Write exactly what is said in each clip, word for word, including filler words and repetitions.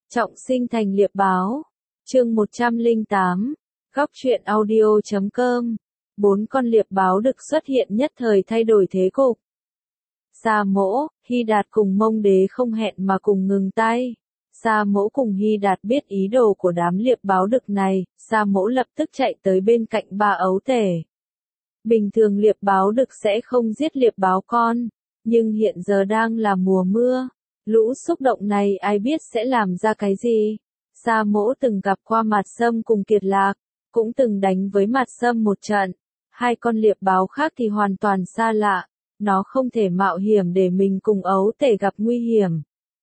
Trọng sinh thành liệp báo. Chương một trăm lẻ tám. Góc truyện audio chấm com. Bốn con liệp báo đực xuất hiện nhất thời thay đổi thế cục. Sa Mỗ, Hy Đạt cùng Mông Đế không hẹn mà cùng ngừng tay. Sa Mỗ cùng Hy Đạt biết ý đồ của đám liệp báo đực này, Sa Mỗ lập tức chạy tới bên cạnh ba ấu tể. Bình thường liệp báo đực sẽ không giết liệp báo con, nhưng hiện giờ đang là mùa mưa. Lũ xúc động này ai biết sẽ làm ra cái gì. Sa Mỗ từng gặp qua Mạt Sâm cùng Kiệt Lạc, cũng từng đánh với Mạt Sâm một trận. Hai con liệp báo khác thì hoàn toàn xa lạ, nó không thể mạo hiểm để mình cùng ấu tể gặp nguy hiểm.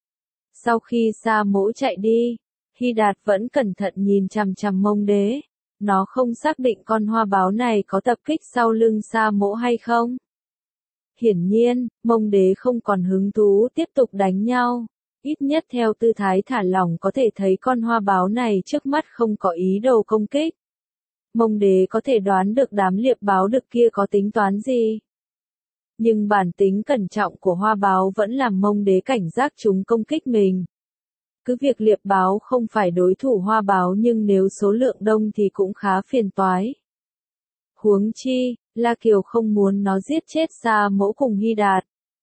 Sau khi Sa Mỗ chạy đi, Hy Đạt vẫn cẩn thận nhìn chằm chằm Mông Đế. Nó không xác định con hoa báo này có tập kích sau lưng Sa Mỗ hay không. Hiển nhiên, Mông Đế không còn hứng thú tiếp tục đánh nhau. Ít nhất theo tư thái thả lỏng có thể thấy con hoa báo này trước mắt không có ý đồ công kích. Mông Đế có thể đoán được đám liệp báo đực kia có tính toán gì. Nhưng bản tính cẩn trọng của hoa báo vẫn làm Mông Đế cảnh giác chúng công kích mình. Cứ việc liệp báo không phải đối thủ hoa báo nhưng nếu số lượng đông thì cũng khá phiền toái. Huống chi, La Kiều không muốn nó giết chết Sa Mỗ cùng Hy Đạt.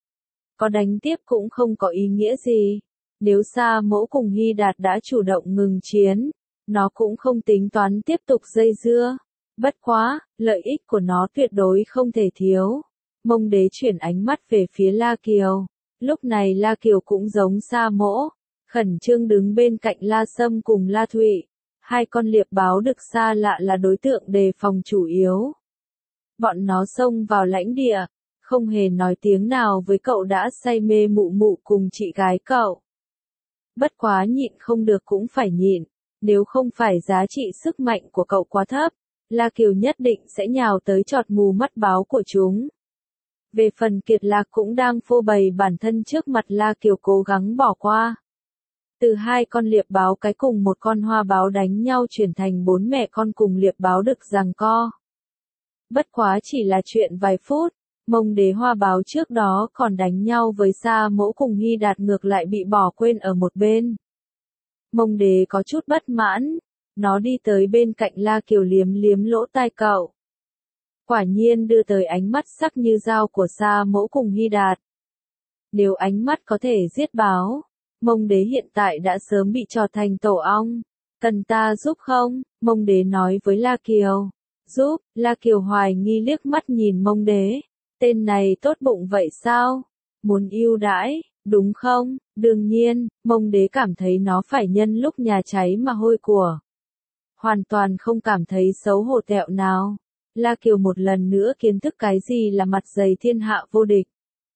Có đánh tiếp cũng không có ý nghĩa gì. Nếu Sa Mỗ cùng Hy Đạt đã chủ động ngừng chiến, nó cũng không tính toán tiếp tục dây dưa. Bất quá, lợi ích của nó tuyệt đối không thể thiếu. Mông Đế chuyển ánh mắt về phía La Kiều. Lúc này La Kiều cũng giống Sa Mỗ, khẩn trương đứng bên cạnh La Sâm cùng La Thụy. Hai con liệp báo đực xa lạ là đối tượng đề phòng chủ yếu. Bọn nó xông vào lãnh địa, không hề nói tiếng nào với cậu đã say mê mụ mụ cùng chị gái cậu. Bất quá nhịn không được cũng phải nhịn, nếu không phải giá trị sức mạnh của cậu quá thấp, La Kiều nhất định sẽ nhào tới chọt mù mắt báo của chúng. Về phần Kiệt Lạc cũng đang phô bày bản thân trước mặt La Kiều cố gắng bỏ qua. Từ hai con liệp báo cái cùng một con hoa báo đánh nhau chuyển thành bốn mẹ con cùng liệp báo đực giằng co. Bất quá chỉ là chuyện vài phút, Mông Đế hoa báo trước đó còn đánh nhau với Sa Mỗ cùng Hy Đạt ngược lại bị bỏ quên ở một bên. Mông Đế có chút bất mãn, nó đi tới bên cạnh La Kiều liếm liếm lỗ tai cậu. Quả nhiên đưa tới ánh mắt sắc như dao của Sa Mỗ cùng Hy Đạt. Nếu ánh mắt có thể giết báo, Mông Đế hiện tại đã sớm bị trò thành tổ ong. Cần ta giúp không? Mông Đế nói với La Kiều. Giúp, La Kiều hoài nghi liếc mắt nhìn Mông Đế. Tên này tốt bụng vậy sao? Muốn ưu đãi, đúng không? Đương nhiên, Mông Đế cảm thấy nó phải nhân lúc nhà cháy mà hôi của. Hoàn toàn không cảm thấy xấu hổ tẹo nào. La Kiều một lần nữa kiến thức cái gì là mặt dày thiên hạ vô địch.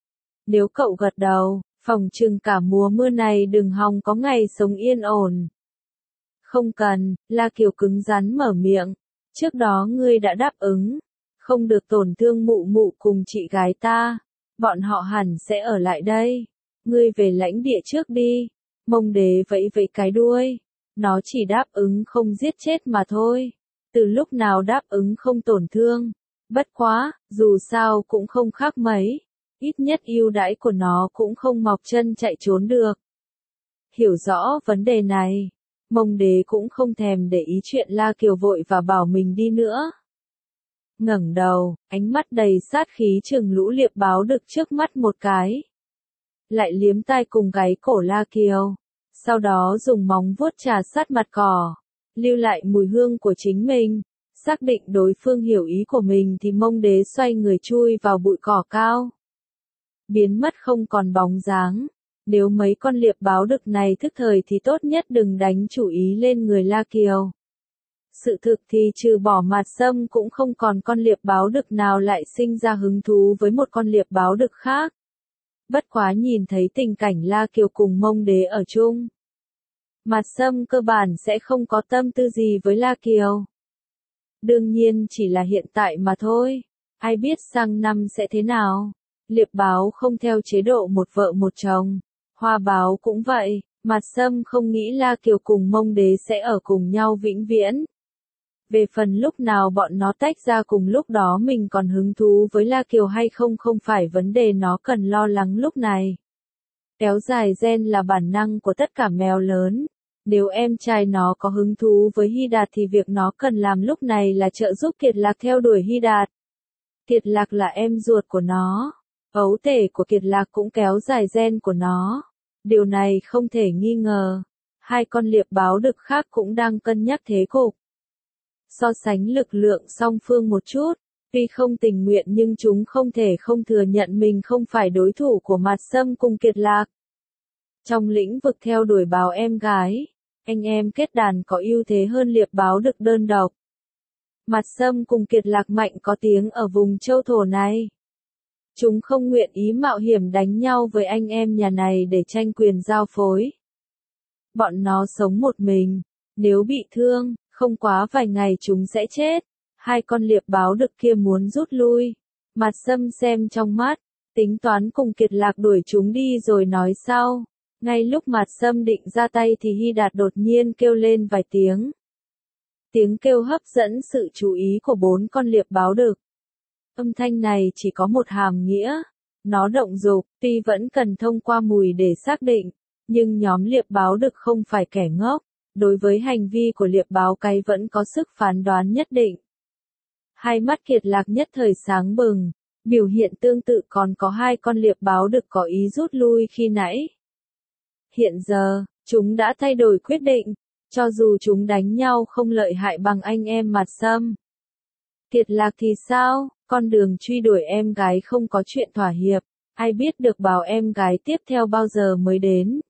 Nếu cậu gật đầu, phòng trừng cả mùa mưa này đừng hòng có ngày sống yên ổn. Không cần, La Kiều cứng rắn mở miệng. Trước đó ngươi đã đáp ứng, không được tổn thương mụ mụ cùng chị gái ta, bọn họ hẳn sẽ ở lại đây. Ngươi về lãnh địa trước đi. Mông Đế vẫy vẫy cái đuôi. Nó chỉ đáp ứng không giết chết mà thôi. Từ lúc nào đáp ứng không tổn thương. Bất quá, dù sao cũng không khác mấy. Ít nhất ưu đãi của nó cũng không mọc chân chạy trốn được. Hiểu rõ vấn đề này, Mông Đế cũng không thèm để ý chuyện La Kiều vội và bảo mình đi nữa. Ngẩng đầu, ánh mắt đầy sát khí chừng lũ liệp báo đực trước mắt một cái. Lại liếm tai cùng gáy cổ La Kiều. Sau đó dùng móng vuốt trà sát mặt cỏ, lưu lại mùi hương của chính mình. Xác định đối phương hiểu ý của mình thì Mông Đế xoay người chui vào bụi cỏ cao. Biến mất không còn bóng dáng. Nếu mấy con liệp báo đực này thức thời thì tốt nhất đừng đánh chủ ý lên người La Kiều. Sự thực thì trừ bỏ Mạt Sâm cũng không còn con liệp báo đực nào lại sinh ra hứng thú với một con liệp báo đực khác. Bất quá nhìn thấy tình cảnh La Kiều cùng Mông Đế ở chung, Mạt Sâm cơ bản sẽ không có tâm tư gì với La Kiều. Đương nhiên chỉ là hiện tại mà thôi. Ai biết sang năm sẽ thế nào. Liệp báo không theo chế độ một vợ một chồng. Hoa báo cũng vậy. Mạt Sâm không nghĩ La Kiều cùng Mông Đế sẽ ở cùng nhau vĩnh viễn. Về phần lúc nào bọn nó tách ra cùng lúc đó mình còn hứng thú với La Kiều hay không không phải vấn đề nó cần lo lắng lúc này. Kéo dài gen là bản năng của tất cả mèo lớn. Nếu em trai nó có hứng thú với Hy Đạt thì việc nó cần làm lúc này là trợ giúp Kiệt Lạc theo đuổi Hy Đạt. Kiệt Lạc là em ruột của nó. Ấu tể của Kiệt Lạc cũng kéo dài gen của nó. Điều này không thể nghi ngờ. Hai con liệp báo đực khác cũng đang cân nhắc thế cục. So sánh lực lượng song phương một chút. Tuy không tình nguyện nhưng chúng không thể không thừa nhận mình không phải đối thủ của Mạt Sâm cùng Kiệt Lạc. Trong lĩnh vực theo đuổi báo em gái, anh em kết đàn có ưu thế hơn liệp báo đực đơn độc. Mạt Sâm cùng Kiệt Lạc mạnh có tiếng ở vùng châu thổ này. Chúng không nguyện ý mạo hiểm đánh nhau với anh em nhà này để tranh quyền giao phối. Bọn nó sống một mình, nếu bị thương, không quá vài ngày chúng sẽ chết. Hai con liệp báo đực kia muốn rút lui. Mạt Sâm xem trong mắt, tính toán cùng Kiệt Lạc đuổi chúng đi rồi nói sau. Ngay lúc Mạt Sâm định ra tay thì Hy Đạt đột nhiên kêu lên vài tiếng. Tiếng kêu hấp dẫn sự chú ý của bốn con liệp báo đực. Âm thanh này chỉ có một hàm nghĩa. Nó động dục, tuy vẫn cần thông qua mùi để xác định, nhưng nhóm liệp báo đực không phải kẻ ngốc. Đối với hành vi của liệp báo cái vẫn có sức phán đoán nhất định. Hai mắt Kiệt Lạc nhất thời sáng bừng, biểu hiện tương tự còn có hai con liệp báo đực có ý rút lui khi nãy. Hiện giờ, chúng đã thay đổi quyết định, cho dù chúng đánh nhau không lợi hại bằng anh em Mạt Sâm. Kiệt Lạc thì sao, con đường truy đuổi em gái không có chuyện thỏa hiệp, ai biết được bảo em gái tiếp theo bao giờ mới đến.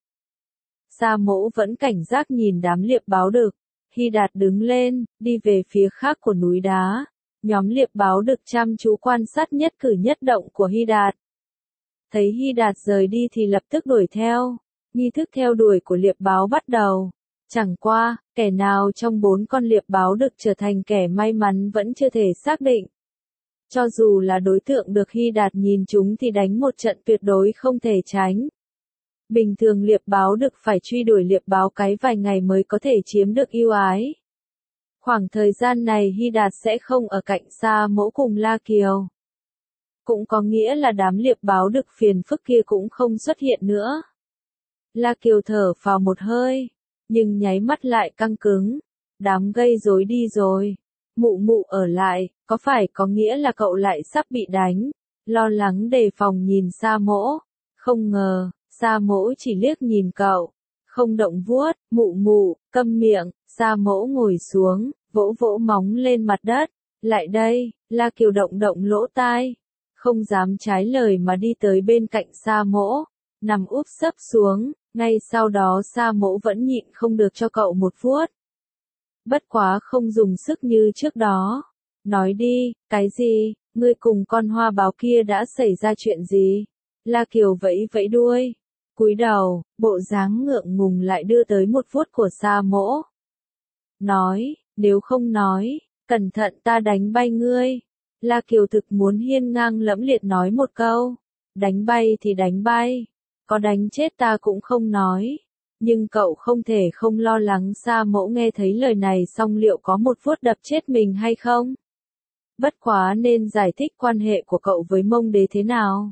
Sa Mỗ vẫn cảnh giác nhìn đám liệp báo đực. Hy Đạt đứng lên, đi về phía khác của núi đá. Nhóm liệp báo đực chăm chú quan sát nhất cử nhất động của Hy Đạt. Thấy Hy Đạt rời đi thì lập tức đuổi theo. Nghi thức theo đuổi của liệp báo bắt đầu. Chẳng qua, kẻ nào trong bốn con liệp báo đực trở thành kẻ may mắn vẫn chưa thể xác định. Cho dù là đối tượng được Hy Đạt nhìn chúng thì đánh một trận tuyệt đối không thể tránh. Bình thường liệp báo đực phải truy đuổi liệp báo cái vài ngày mới có thể chiếm được ưu ái. Khoảng thời gian này Hy Đạt sẽ không ở cạnh Sa Mỗ cùng La Kiều. Cũng có nghĩa là đám liệp báo đực phiền phức kia cũng không xuất hiện nữa. La Kiều thở phào một hơi, nhưng nháy mắt lại căng cứng. Đám gây rối đi rồi. Mụ mụ ở lại, có phải có nghĩa là cậu lại sắp bị đánh? Lo lắng đề phòng nhìn Sa Mỗ. Không ngờ, Sa Mỗ chỉ liếc nhìn cậu. Không động vuốt, mụ mụ, câm miệng. Sa Mỗ ngồi xuống, vỗ vỗ móng lên mặt đất. Lại đây, La Kiều động động lỗ tai. Không dám trái lời mà đi tới bên cạnh Sa Mỗ. Nằm úp sấp xuống, ngay sau đó Sa Mỗ vẫn nhịn không được cho cậu một vuốt. Bất quá không dùng sức như trước đó. Nói đi, cái gì, ngươi cùng con hoa báo kia đã xảy ra chuyện gì? La Kiều vẫy vẫy đuôi. Cúi đầu, bộ dáng ngượng ngùng lại đưa tới một vuốt của Sa Mỗ. Nói, nếu không nói, cẩn thận ta đánh bay ngươi. La Kiều thực muốn hiên ngang lẫm liệt nói một câu. Đánh bay thì đánh bay. Có đánh chết ta cũng không nói. Nhưng cậu không thể không lo lắng Sa Mỗ nghe thấy lời này xong liệu có một vuốt đập chết mình hay không? Bất quá nên giải thích quan hệ của cậu với Mông Đế thế nào?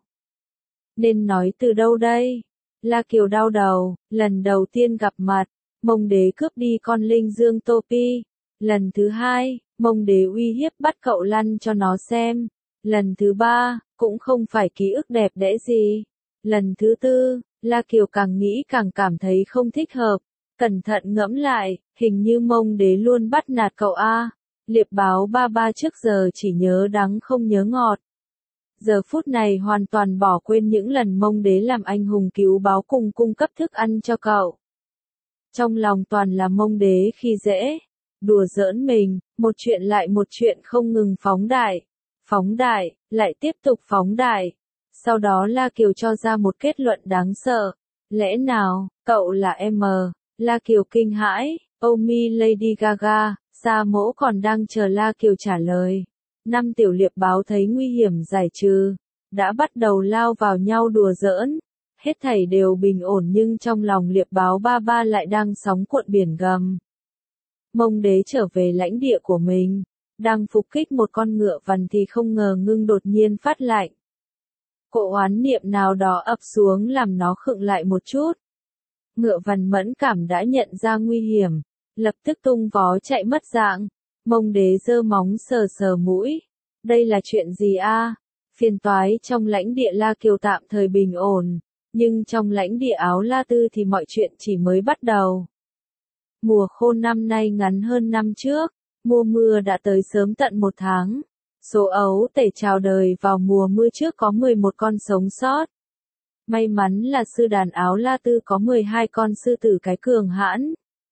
Nên nói từ đâu đây? La Kiều đau đầu, lần đầu tiên gặp mặt, Mông Đế cướp đi con linh dương Tô Pi. Lần thứ hai, Mông Đế uy hiếp bắt cậu lăn cho nó xem. Lần thứ ba, cũng không phải ký ức đẹp đẽ gì. Lần thứ tư, La Kiều càng nghĩ càng cảm thấy không thích hợp. Cẩn thận ngẫm lại, hình như Mông Đế luôn bắt nạt cậu a. Liệp báo ba ba trước giờ chỉ nhớ đắng không nhớ ngọt. Giờ phút này hoàn toàn bỏ quên những lần Mông Đế làm anh hùng cứu báo cùng cung cấp thức ăn cho cậu. Trong lòng toàn là Mông Đế khi dễ, đùa giỡn mình, một chuyện lại một chuyện không ngừng phóng đại. Phóng đại, lại tiếp tục phóng đại. Sau đó La Kiều cho ra một kết luận đáng sợ. Lẽ nào, cậu là em? La Kiều kinh hãi, oh me Lady Gaga, Sa Mỗ còn đang chờ La Kiều trả lời. Năm tiểu liệp báo thấy nguy hiểm giải trừ, đã bắt đầu lao vào nhau đùa giỡn. Hết thảy đều bình ổn nhưng trong lòng liệp báo ba ba lại đang sóng cuộn biển gầm. Mông Đế trở về lãnh địa của mình, đang phục kích một con ngựa vằn thì không ngờ ngưng đột nhiên phát lạnh. Cỗ oán niệm nào đó ập xuống làm nó khựng lại một chút. Ngựa Văn mẫn cảm đã nhận ra nguy hiểm, lập tức tung vó chạy mất dạng. Mông đế giơ móng sờ sờ mũi. Đây là chuyện gì a? Phiền toái trong lãnh địa La Kiều tạm thời bình ổn, nhưng trong lãnh địa Áo La Tư thì mọi chuyện chỉ mới bắt đầu. Mùa khô năm nay ngắn hơn năm trước, mùa mưa đã tới sớm tận một tháng. Số ấu tể chào đời vào mùa mưa trước có mười một con sống sót. May mắn là sư đàn Áo La Tư có mười hai con sư tử cái cường hãn.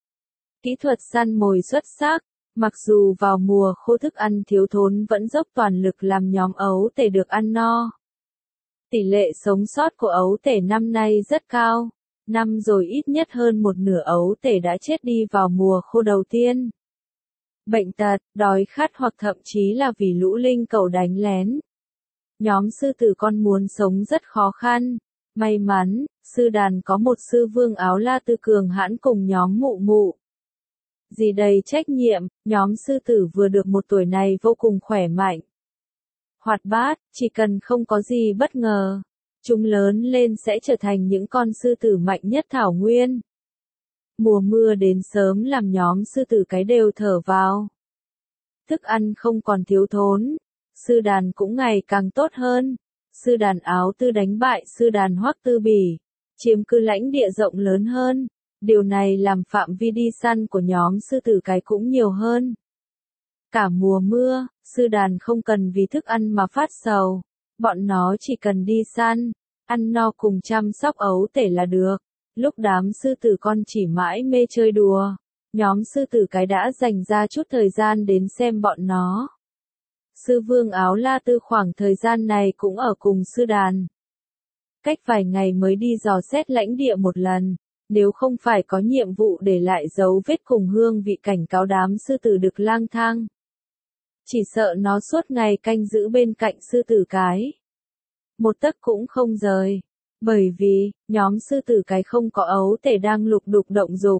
Kỹ thuật săn mồi xuất sắc, mặc dù vào mùa khô thức ăn thiếu thốn vẫn dốc toàn lực làm nhóm ấu tể được ăn no. Tỷ lệ sống sót của ấu tể năm nay rất cao, năm rồi ít nhất hơn một nửa ấu tể đã chết đi vào mùa khô đầu tiên. Bệnh tật, đói khát hoặc thậm chí là vì lũ linh cẩu đánh lén. Nhóm sư tử con muốn sống rất khó khăn. May mắn, sư đàn có một sư vương Áo La Tư cường hãn cùng nhóm mụ mụ. Dì đầy trách nhiệm, nhóm sư tử vừa được một tuổi này vô cùng khỏe mạnh. Hoạt bát, chỉ cần không có gì bất ngờ, chúng lớn lên sẽ trở thành những con sư tử mạnh nhất thảo nguyên. Mùa mưa đến sớm làm nhóm sư tử cái đều thở vào. Thức ăn không còn thiếu thốn, sư đàn cũng ngày càng tốt hơn. Sư đàn Áo Tư đánh bại sư đàn Hoắc Tư Bỉ, chiếm cứ lãnh địa rộng lớn hơn. Điều này làm phạm vi đi săn của nhóm sư tử cái cũng nhiều hơn. Cả mùa mưa, sư đàn không cần vì thức ăn mà phát sầu. Bọn nó chỉ cần đi săn, ăn no cùng chăm sóc ấu tể là được. Lúc đám sư tử con chỉ mãi mê chơi đùa, nhóm sư tử cái đã dành ra chút thời gian đến xem bọn nó. Sư vương Áo La Tư khoảng thời gian này cũng ở cùng sư đàn. Cách vài ngày mới đi dò xét lãnh địa một lần, nếu không phải có nhiệm vụ để lại dấu vết cùng hương vị cảnh cáo đám sư tử đực lang thang. Chỉ sợ nó suốt ngày canh giữ bên cạnh sư tử cái. Một tấc cũng không rời, bởi vì, nhóm sư tử cái không có ấu tể đang lục đục động dục.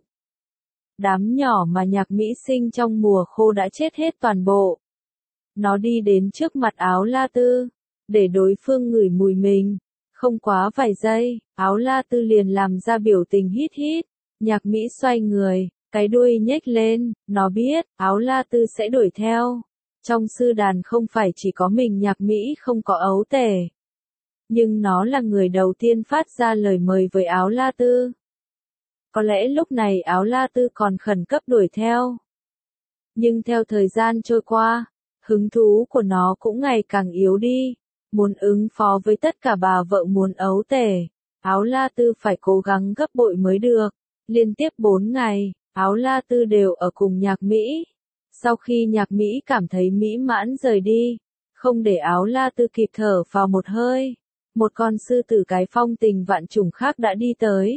Đám nhỏ mà Nhạc Mỹ sinh trong mùa khô đã chết hết toàn bộ. Nó đi đến trước mặt Áo La Tư, để đối phương ngửi mùi mình. Không quá vài giây, Áo La Tư liền làm ra biểu tình hít hít. Nhạc Mỹ xoay người, cái đuôi nhếch lên, nó biết, Áo La Tư sẽ đuổi theo. Trong sư đàn không phải chỉ có mình Nhạc Mỹ không có ấu tể. Nhưng nó là người đầu tiên phát ra lời mời với Áo La Tư. Có lẽ lúc này Áo La Tư còn khẩn cấp đuổi theo. Nhưng theo thời gian trôi qua, hứng thú của nó cũng ngày càng yếu đi. Muốn ứng phó với tất cả bà vợ muốn ấu tể, Áo La Tư phải cố gắng gấp bội mới được. Liên tiếp bốn ngày, Áo La Tư đều ở cùng Nhạc Mỹ. Sau khi Nhạc Mỹ cảm thấy mỹ mãn rời đi, không để Áo La Tư kịp thở vào một hơi, một con sư tử cái phong tình vạn trùng khác đã đi tới.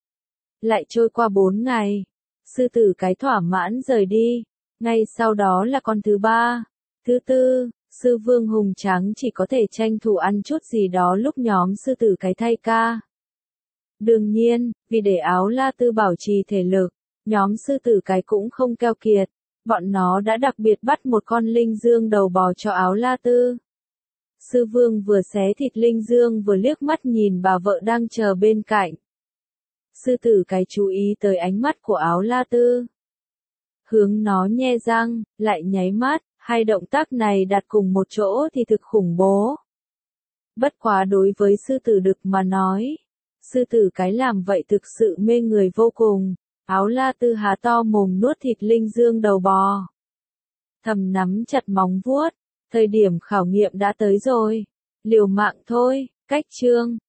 Lại trôi qua bốn ngày, sư tử cái thỏa mãn rời đi, ngay sau đó là con thứ ba, thứ tư. Sư vương hùng trắng chỉ có thể tranh thủ ăn chút gì đó lúc nhóm sư tử cái thay ca. Đương nhiên, vì để Áo La Tư bảo trì thể lực, nhóm sư tử cái cũng không keo kiệt. Bọn nó đã đặc biệt bắt một con linh dương đầu bò cho Áo La Tư. Sư vương vừa xé thịt linh dương vừa liếc mắt nhìn bà vợ đang chờ bên cạnh. Sư tử cái chú ý tới ánh mắt của Áo La Tư. Hướng nó nhe răng, lại nháy mắt. Hai động tác này đặt cùng một chỗ thì thực khủng bố. Bất quá đối với sư tử đực mà nói, sư tử cái làm vậy thực sự mê người vô cùng. Áo La Tư há to mồm nuốt thịt linh dương đầu bò. Thầm nắm chặt móng vuốt, thời điểm khảo nghiệm đã tới rồi. Liều mạng thôi, cách chương.